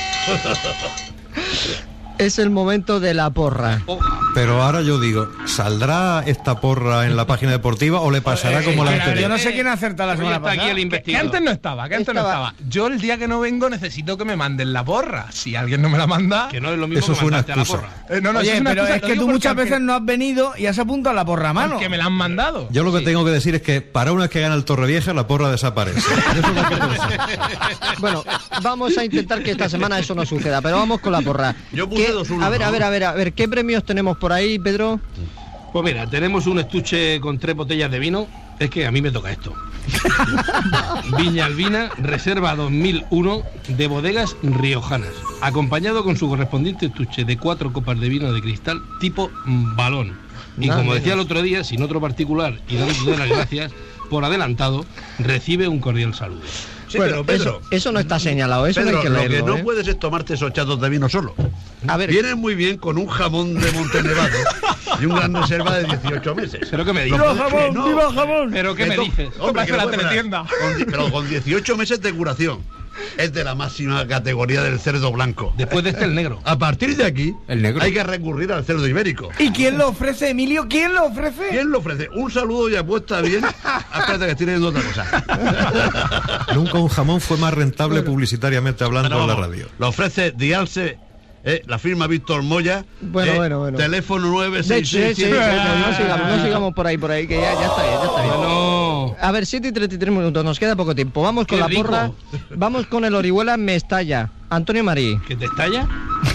Es el momento de la porra. Pero ahora yo digo, ¿saldrá esta porra en la página deportiva o le pasará eh, como la anterior? Yo no sé quién acerta la semana pasada. Aquí el que, que antes no estaba, que antes estaba. no estaba. Yo el día que no vengo necesito que me manden la porra. Si alguien no me la manda... Que no es lo mismo eso que es una mandarte excusa. a la porra. Eh, no, no, Oye, es una pero excusa, es que tú muchas veces que... no has venido y has apuntado a la porra a mano. Que me la han mandado. Yo lo que sí. tengo que decir es que para una vez que gana el Torrevieja, la porra desaparece. Eso es lo que bueno, vamos a intentar que esta semana eso no suceda, pero vamos con la porra. Yo puse ¿Qué? dos uno, a ver, ¿no? a ver, a ver, a ver, ¿qué premios tenemos por ahí, Pedro? Pues mira, tenemos un estuche con tres botellas de vino. Es que a mí me toca esto. Viña Albina, Reserva dos mil uno, de Bodegas Riojanas, acompañado con su correspondiente estuche de cuatro copas de vino de cristal tipo balón. Y como decía el otro día, sin otro particular y dándote las gracias por adelantado, recibe un cordial saludo. Sí, bueno, pero Pedro, eso, eso no está señalado, eso Pedro, no hay que lo leerlo, que no ¿eh? puedes es tomarte esos chatos de vino solo. A ver, vienen muy bien con un jamón de Montenevado y un gran reserva de dieciocho meses. ¿Pero qué me dices? ¡Viva jamón! no. ¡Viva jamón! ¿Pero qué me dices? Hombre, que la no puede teletienda. Con, pero con dieciocho meses de curación. Es de la máxima categoría del cerdo blanco. Después de este, el negro. A partir de aquí, el negro. hay que recurrir al cerdo ibérico. ¿Y quién lo ofrece, Emilio? ¿Quién lo ofrece? ¿Quién lo ofrece? Un saludo y apuesta bien. Espérate que estoy leyendo otra cosa. Nunca un jamón fue más rentable bueno, publicitariamente hablando en la vamos, radio. Lo ofrece Dialse, eh, la firma Víctor Moya. Bueno, eh, bueno, bueno. Teléfono nueve seis seis. Sí, sí, sí, no, no sigamos, no sigamos por ahí, por ahí, que ya, ya está bien, ya está bien. No. A ver, siete y treinta y tres minutos, nos queda poco tiempo. Vamos con Qué la rico. porra. Vamos con el Orihuela Mestalla. Antonio Marí. ¿Que te estalla?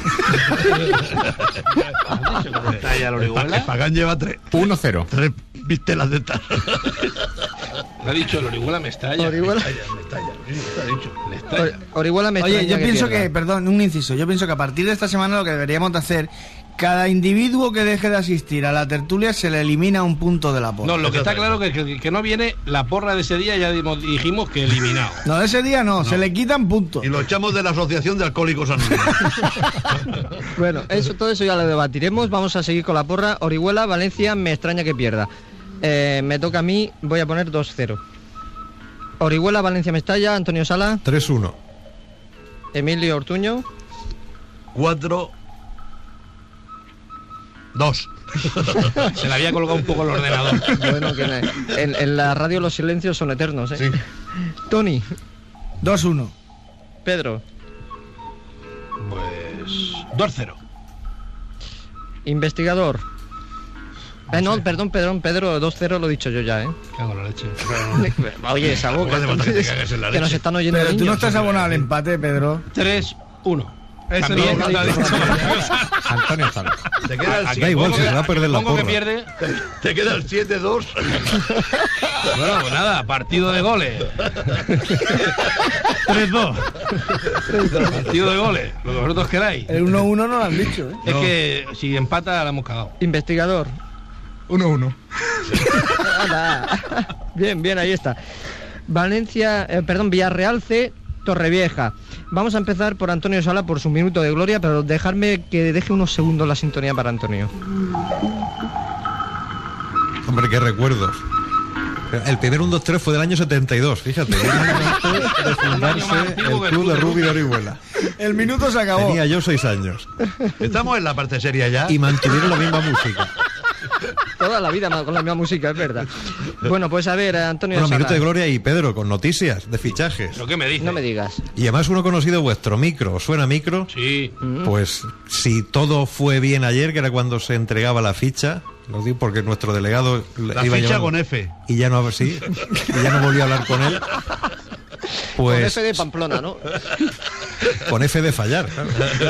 ¿Que te estalla el Orihuela? El Pagán lleva tres. uno cero. Tres vistelas de tal. Me ha dicho el Orihuela me estalla. Orihuela. Me estalla, me estalla. Sí, te ha dicho. Le estalla. Orihuela Mestalla. Oye, yo que pienso pierda. que, perdón, un inciso, yo pienso que a partir de esta semana lo que deberíamos de hacer Cada individuo que deje de asistir a la tertulia se le elimina un punto de la porra. No, lo que está claro es que el que no viene, la porra de ese día ya dimos- dijimos que eliminado. No, de ese día no, no, se le quitan puntos. Y lo echamos de la Asociación de Alcohólicos Anónimos. Bueno, eso, todo eso ya lo debatiremos. Vamos a seguir con la porra. Orihuela, Valencia, me extraña que pierda. Eh, me toca a mí, voy a poner dos cero. Orihuela, Valencia, Mestalla, Antonio Sala. tres uno. Emilio Ortuño. cuatro dos. Se le había colgado un poco el ordenador. Bueno, que en, en la radio los silencios son eternos, ¿eh? Sí. Tony. dos uno. Pedro. Pues dos cero. Investigador. Eh, no, perdón, perdón, Pedro, dos cero lo he dicho yo ya, ¿eh? Cago en la leche. Oye, esa boca, No hace falta que te cagues en la que nos leche. están oyendo Pero tú no niños. estás abonado al empate, Pedro. tres uno. Eso También, no lo ha dicho. Antonio Sala. Te queda el Aquí Da igual, pongo se que- va a perder la pongo que porra. pierde. Te queda el siete dos. Bueno, pues nada, partido de goles. tres dos. Partido de goles, lo que vosotros queráis. El uno uno no lo han dicho, ¿eh? Es que si empata la hemos cagado. Investigador. uno uno. Anda. Bien, bien, ahí está. Valencia, eh, perdón, Villarreal C, Torrevieja. Vamos a empezar por Antonio Sala por su minuto de gloria, pero dejarme que deje unos segundos la sintonía para Antonio. Hombre, qué recuerdos. El primer uno dos tres fue del año setenta y dos, fíjate. Un año antes de fundarse el club de rugby de Orihuela. El minuto se acabó. Tenía yo seis años. Estamos en la parte seria ya. Y mantuvieron la misma música. Toda la vida con la misma música, es verdad. Bueno, pues a ver, Antonio Bueno, Sala. minuto de gloria y Pedro, con noticias de fichajes. ¿Pero qué me dices? No me digas. Y además uno conocido vuestro, Micro. ¿Suena Micro? Sí. Pues si todo fue bien ayer, que era cuando se entregaba la ficha, lo digo porque nuestro delegado La iba ficha llevando- con F. y ya no sí, y ya no volví a hablar con él. Con Pues F de Pamplona, ¿no? con F de fallar. Claro.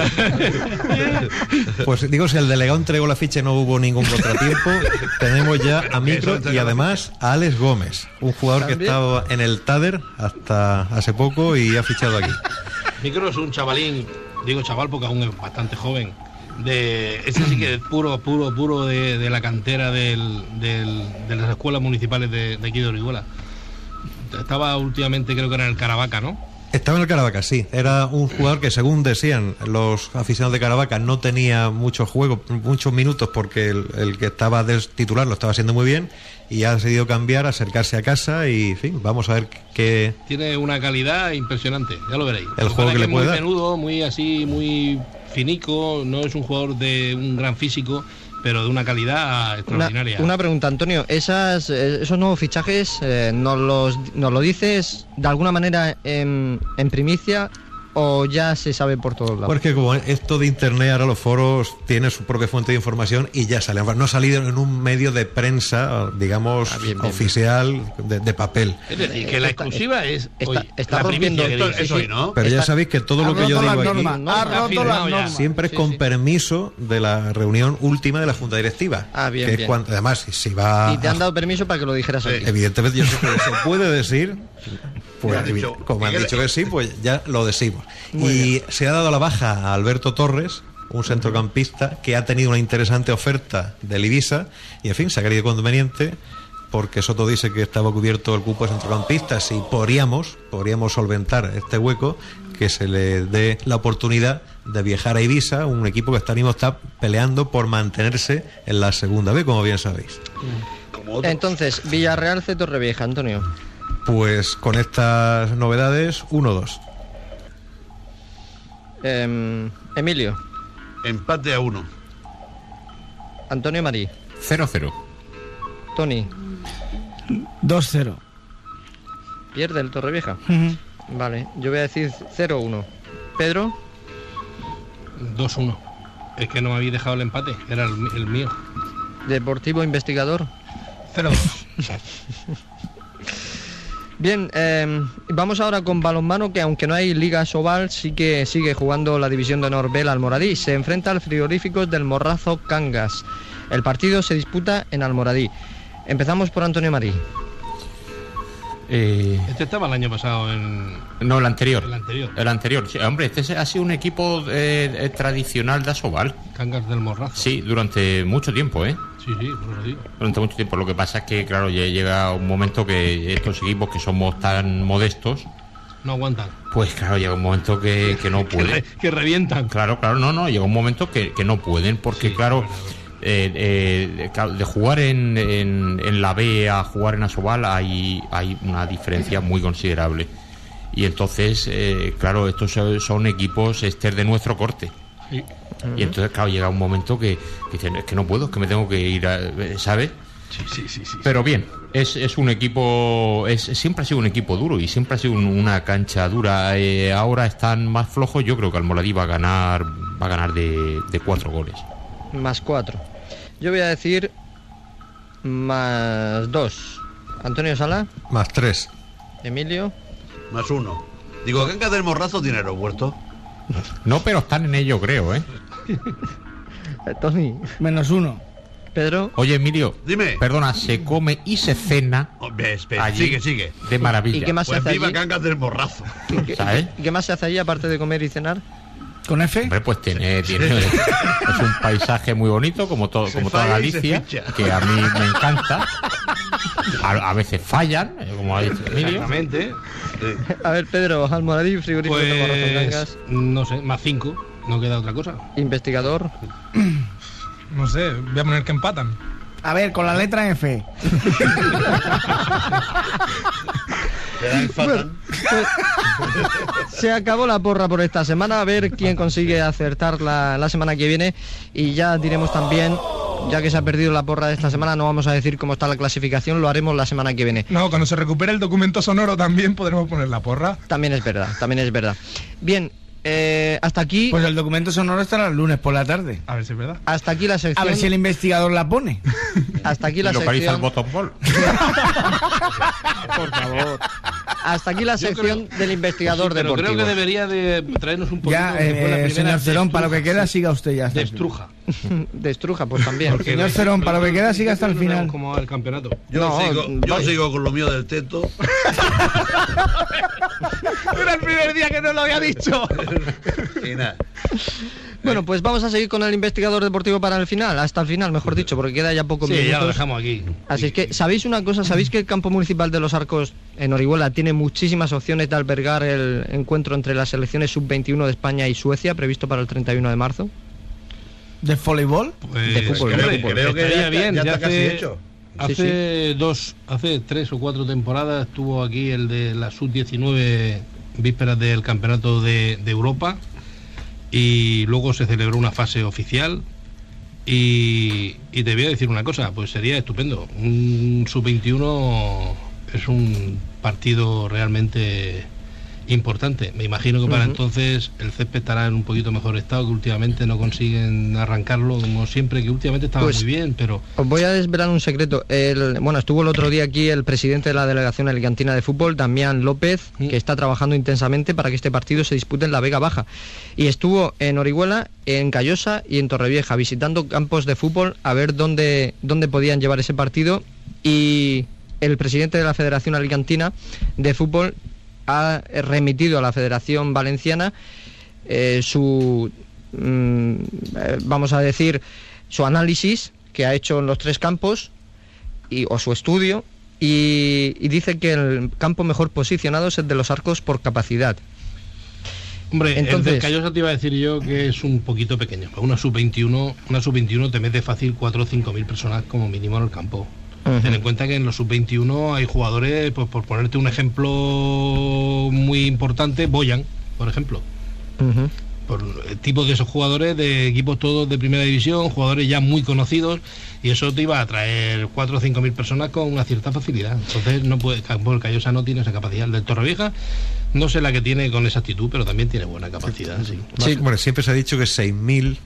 Pues digo, si el delegado entregó la ficha y no hubo ningún contratiempo, tenemos ya a Micro y además a Alex Gómez, un jugador que ¿También? estaba en el Tader hasta hace poco y ha fichado aquí. Micro es un chavalín, digo chaval porque aún es bastante joven. De, ese sí que es puro, puro, puro de, de la cantera del, del, de las escuelas municipales de, de aquí de Orihuela. Estaba últimamente, creo que era en el Caravaca, ¿no? Estaba en el Caravaca, sí. Era un jugador que, según decían los aficionados de Caravaca, no tenía mucho juego, muchos minutos, porque el, el que estaba de titular lo estaba haciendo muy bien y ha decidido cambiar, acercarse a casa y, en fin, vamos a ver qué... Tiene una calidad impresionante, ya lo veréis. El Lo juego para que le es puede muy dar. menudo, muy así, muy finico, no es un jugador de un gran físico, pero de una calidad Una, extraordinaria. una pregunta, Antonio. Esas, eh, esos nuevos fichajes, eh, ¿nos, los, ¿nos lo dices de alguna manera en, en primicia o ya se sabe por todos lados? Porque como esto de internet, ahora los foros tienen su propia fuente de información y ya salen. No ha salido en un medio de prensa, digamos, Ah, bien, bien, oficial, de, de papel. Es decir, que la Está- exclusiva es está- hoy, está la rompiendo primicia que esto- dice. Eso hoy, ¿no? Pero ya Está- sabéis que todo Ha lo que yo roto digo las aquí normas, ha Está roto firmado las ya. normas. siempre es Sí, con sí. permiso de la reunión última de la Junta Directiva. Ah, bien, que es bien. cuando, además, si va... Y te han a- dado permiso para que lo dijeras aquí. Evidentemente, yo sé que se puede decir, pues, Ya has dicho. como han Y que- dicho que sí, pues ya lo decimos. Muy y se ha dado la baja a Alberto Torres, un centrocampista que ha tenido una interesante oferta del Ibiza, y en fin, se ha querido conveniente, porque Soto dice que estaba cubierto el cupo de centrocampistas y podríamos, podríamos solventar este hueco, que se le dé la oportunidad de viajar a Ibiza, un equipo que está mismo está peleando por mantenerse en la segunda B, como bien sabéis. Como otro. Entonces, Villarreal C Torrevieja, Antonio. Pues con estas novedades, uno dos. Em, Emilio, Empate a uno. Antonio Marí, cero cero. Tony, dos cero. pierde el Torrevieja. Vale, yo voy a decir cero uno. Pedro, dos uno. Es que no me habéis dejado el empate, era el, el mío. Deportivo Investigador. cero dos. Bien, eh, vamos ahora con balonmano, que aunque no hay Liga Sobal, sí que sigue jugando la división de honor B, el Almoradí. Se enfrenta al Frigoríficos del Morrazo Cangas. El partido se disputa en Almoradí. Empezamos por Antonio Marí. Eh, Este estaba el año pasado en... No, el anterior. El anterior. El anterior. Sí, hombre, este ha sido un equipo eh, eh, tradicional de Asobal. Cangas del Morrazo. Sí, durante mucho tiempo, ¿eh? Sí, sí, por eso digo. Durante mucho tiempo. Lo que pasa es que, claro, ya llega un momento que estos equipos que somos tan modestos, no aguantan. Pues claro, llega un momento que, que no pueden. que, re, que revientan. Claro, claro, no, no, llega un momento que, que no pueden, porque sí, claro, bueno. eh, eh, de jugar en, en, en la B a jugar en Asobal hay, hay una diferencia muy considerable. Y entonces, eh, claro, estos son equipos este de nuestro corte. Sí. Y entonces, claro, llega un momento que, que dicen, es que no puedo, es que me tengo que ir, a, ¿sabes? Sí, sí, sí, sí. Pero bien, es, es un equipo, es, siempre ha sido un equipo duro y siempre ha sido un, una cancha dura. Eh, ahora están más flojos, yo creo que Almoradí va a ganar, va a ganar de, de cuatro goles. Más cuatro. Yo voy a decir más dos. Antonio Sala. Más tres. Emilio. Más uno. Digo, Cangas del Morrazo tiene aeropuerto. No, pero están en ello, creo, ¿eh? Tony. Menos uno. Pedro. Oye, Emilio. Dime. Perdona, se come y se cena. Oh, ves, ves, allí, sigue, sigue. De maravilla. ¿Y qué más pues se hace viva allí? Cangas del Morrazo. ¿Qué, ¿Sabes? ¿Qué más se hace allí aparte de comer y cenar? ¿Con F? Hombre, pues tiene, tiene es un paisaje muy bonito, como todo, como toda Galicia, que a mí me encanta. A, a veces fallan, como ha dicho Emilio. Exactamente. A ver, Pedro, Almoradí, frigorífico pues, de Morrazo, Cangas. No sé, más cinco. No queda otra cosa. Investigador. No sé, voy a poner que empatan. A ver, con la letra F. Bueno, pues, se acabó la porra por esta semana. A ver quién consigue acertar la, la semana que viene. Y ya diremos también, ya que se ha perdido la porra de esta semana, no vamos a decir cómo está la clasificación, lo haremos la semana que viene. No, cuando se recupere el documento sonoro también podremos poner la porra. También es verdad, también es verdad. Bien. Eh, hasta aquí. Pues el documento sonoro estará el lunes por la tarde. A ver si es verdad. Hasta aquí la sección. A ver si el investigador la pone. Hasta aquí la localiza sección. el botón ball. Por favor. Hasta aquí la sección creo, del investigador sí, pero deportivo. creo que debería de traernos un poquito. Ya, eh, señor Cerón, para lo que queda, siga usted ya. Destruja. Destruja, pues también. Porque señor Cerón, para lo que queda, siga hasta el final. Como el campeonato. Yo, no, sigo, yo vaya. sigo con lo mío del teto. Era el primer día que no lo había dicho. Y nada. Bueno, pues vamos a seguir con el investigador deportivo para el final, hasta el final, mejor dicho, porque queda ya poco Sí, minutos. ya lo dejamos aquí. Así es que, ¿sabéis una cosa? ¿Sabéis que el campo municipal de Los Arcos en Orihuela tiene muchísimas opciones de albergar el encuentro entre las selecciones sub veintiuno de España y Suecia, previsto para el treinta y uno de marzo? ¿De voleibol? Pues, De fútbol, creo, de fútbol. Creo que estaría ya, bien, ya ya está hace- casi hecho. Hace Sí, dos, hace tres o cuatro temporadas estuvo aquí el de la sub diecinueve, vísperas del campeonato de, de Europa, y luego se celebró una fase oficial. Y, y te voy a decir una cosa, pues sería estupendo. Un sub veintiuno es un partido realmente importante. Me imagino que para Ujú. entonces el césped estará en un poquito mejor estado, que últimamente no consiguen arrancarlo como siempre, que últimamente estaba Pues, muy bien, pero Os voy a desvelar un secreto. El, bueno, estuvo el otro día aquí el presidente de la delegación alicantina de fútbol, Damián López, Mm. que está trabajando intensamente para que este partido se dispute en la Vega Baja. Y estuvo en Orihuela, en Callosa y en Torrevieja, visitando campos de fútbol a ver dónde, dónde podían llevar ese partido. Y el presidente de la Federación Alicantina de Fútbol ha remitido a la Federación Valenciana eh, su, mm, eh, vamos a decir, su análisis que ha hecho en los tres campos y, o su estudio y, y dice que el campo mejor posicionado es el de Los Arcos por capacidad. hombre, el Entonces- del Callosa te iba a decir yo que es un poquito pequeño. Para una sub veintiuno, una sub veintiuno te mete fácil cuatro o cinco mil personas como mínimo en el campo. Ujú. Ten en cuenta que en los sub veintiuno hay jugadores, pues por ponerte un ejemplo muy importante, Boyan, por ejemplo. Ujú. Por el tipo de esos jugadores de equipos todos de primera división, jugadores ya muy conocidos, y eso te iba a traer cuatro o cinco mil personas con una cierta facilidad. Entonces no puede, el Callosa no tiene esa capacidad. El del Torrevieja no sé la que tiene con esa actitud, pero también tiene buena capacidad, sí. Sí. Bueno, siempre se ha dicho que seis mil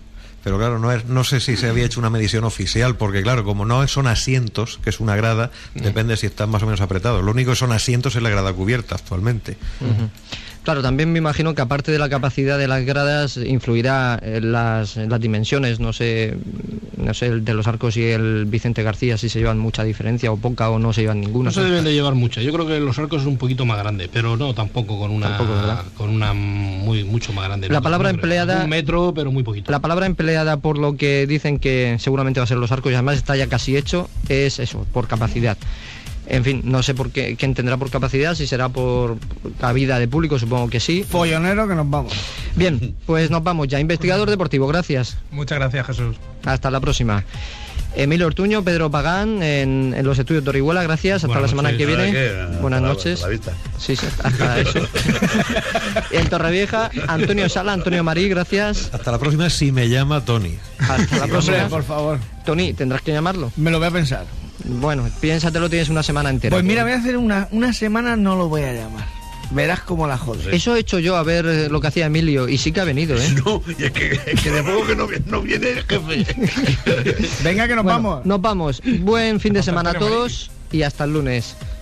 pero claro, no, es, no sé si se había hecho una medición oficial, porque claro, como no son asientos, que es una grada, uh-huh. depende si están más o menos apretados. Lo único que son asientos es la grada cubierta actualmente. Uh-huh. Claro, también me imagino que aparte de la capacidad de las gradas influirá en las, en las dimensiones, no sé, no sé, el de los Arcos y el Vicente García si se llevan mucha diferencia o poca o no se llevan ninguna. No se deben de llevar mucha. Yo creo que los Arcos es un poquito más grande, pero no tampoco con una tampoco, con una muy mucho más grande. La no, palabra no empleada un metro, pero muy poquito. La palabra empleada por lo que dicen que seguramente va a ser los Arcos y además está ya casi hecho es eso, por capacidad. En fin, no sé por qué, quién tendrá por capacidad, si será por cabida de público, supongo que sí. Follonero, que nos vamos. Bien, pues nos vamos ya. Investigador deportivo, gracias. Muchas gracias, Jesús. Hasta la próxima. Emilio Ortuño, Pedro Pagán, en, en los estudios de Orihuela, gracias. Hasta Buenas la semana noches. que viene. Que, Buenas la, noches. La vista. Sí, sí, hasta eso. En Torrevieja, Antonio Sala, Antonio Marí, gracias. Hasta la próxima, si me llama Tony. Hasta la próxima. Hombre, por favor. Tony, tendrás que llamarlo. Me lo voy a pensar. Bueno, piénsatelo, tienes una semana entera. Pues mira, voy a hacer una, una semana, no lo voy a llamar. Verás cómo la jode. Eso he hecho yo a ver lo que hacía Emilio y sí que ha venido, ¿eh? No, y es que, es que de poco que no, no viene el jefe. Venga, que nos bueno, vamos. Nos vamos. Buen fin de semana a todos y hasta el lunes.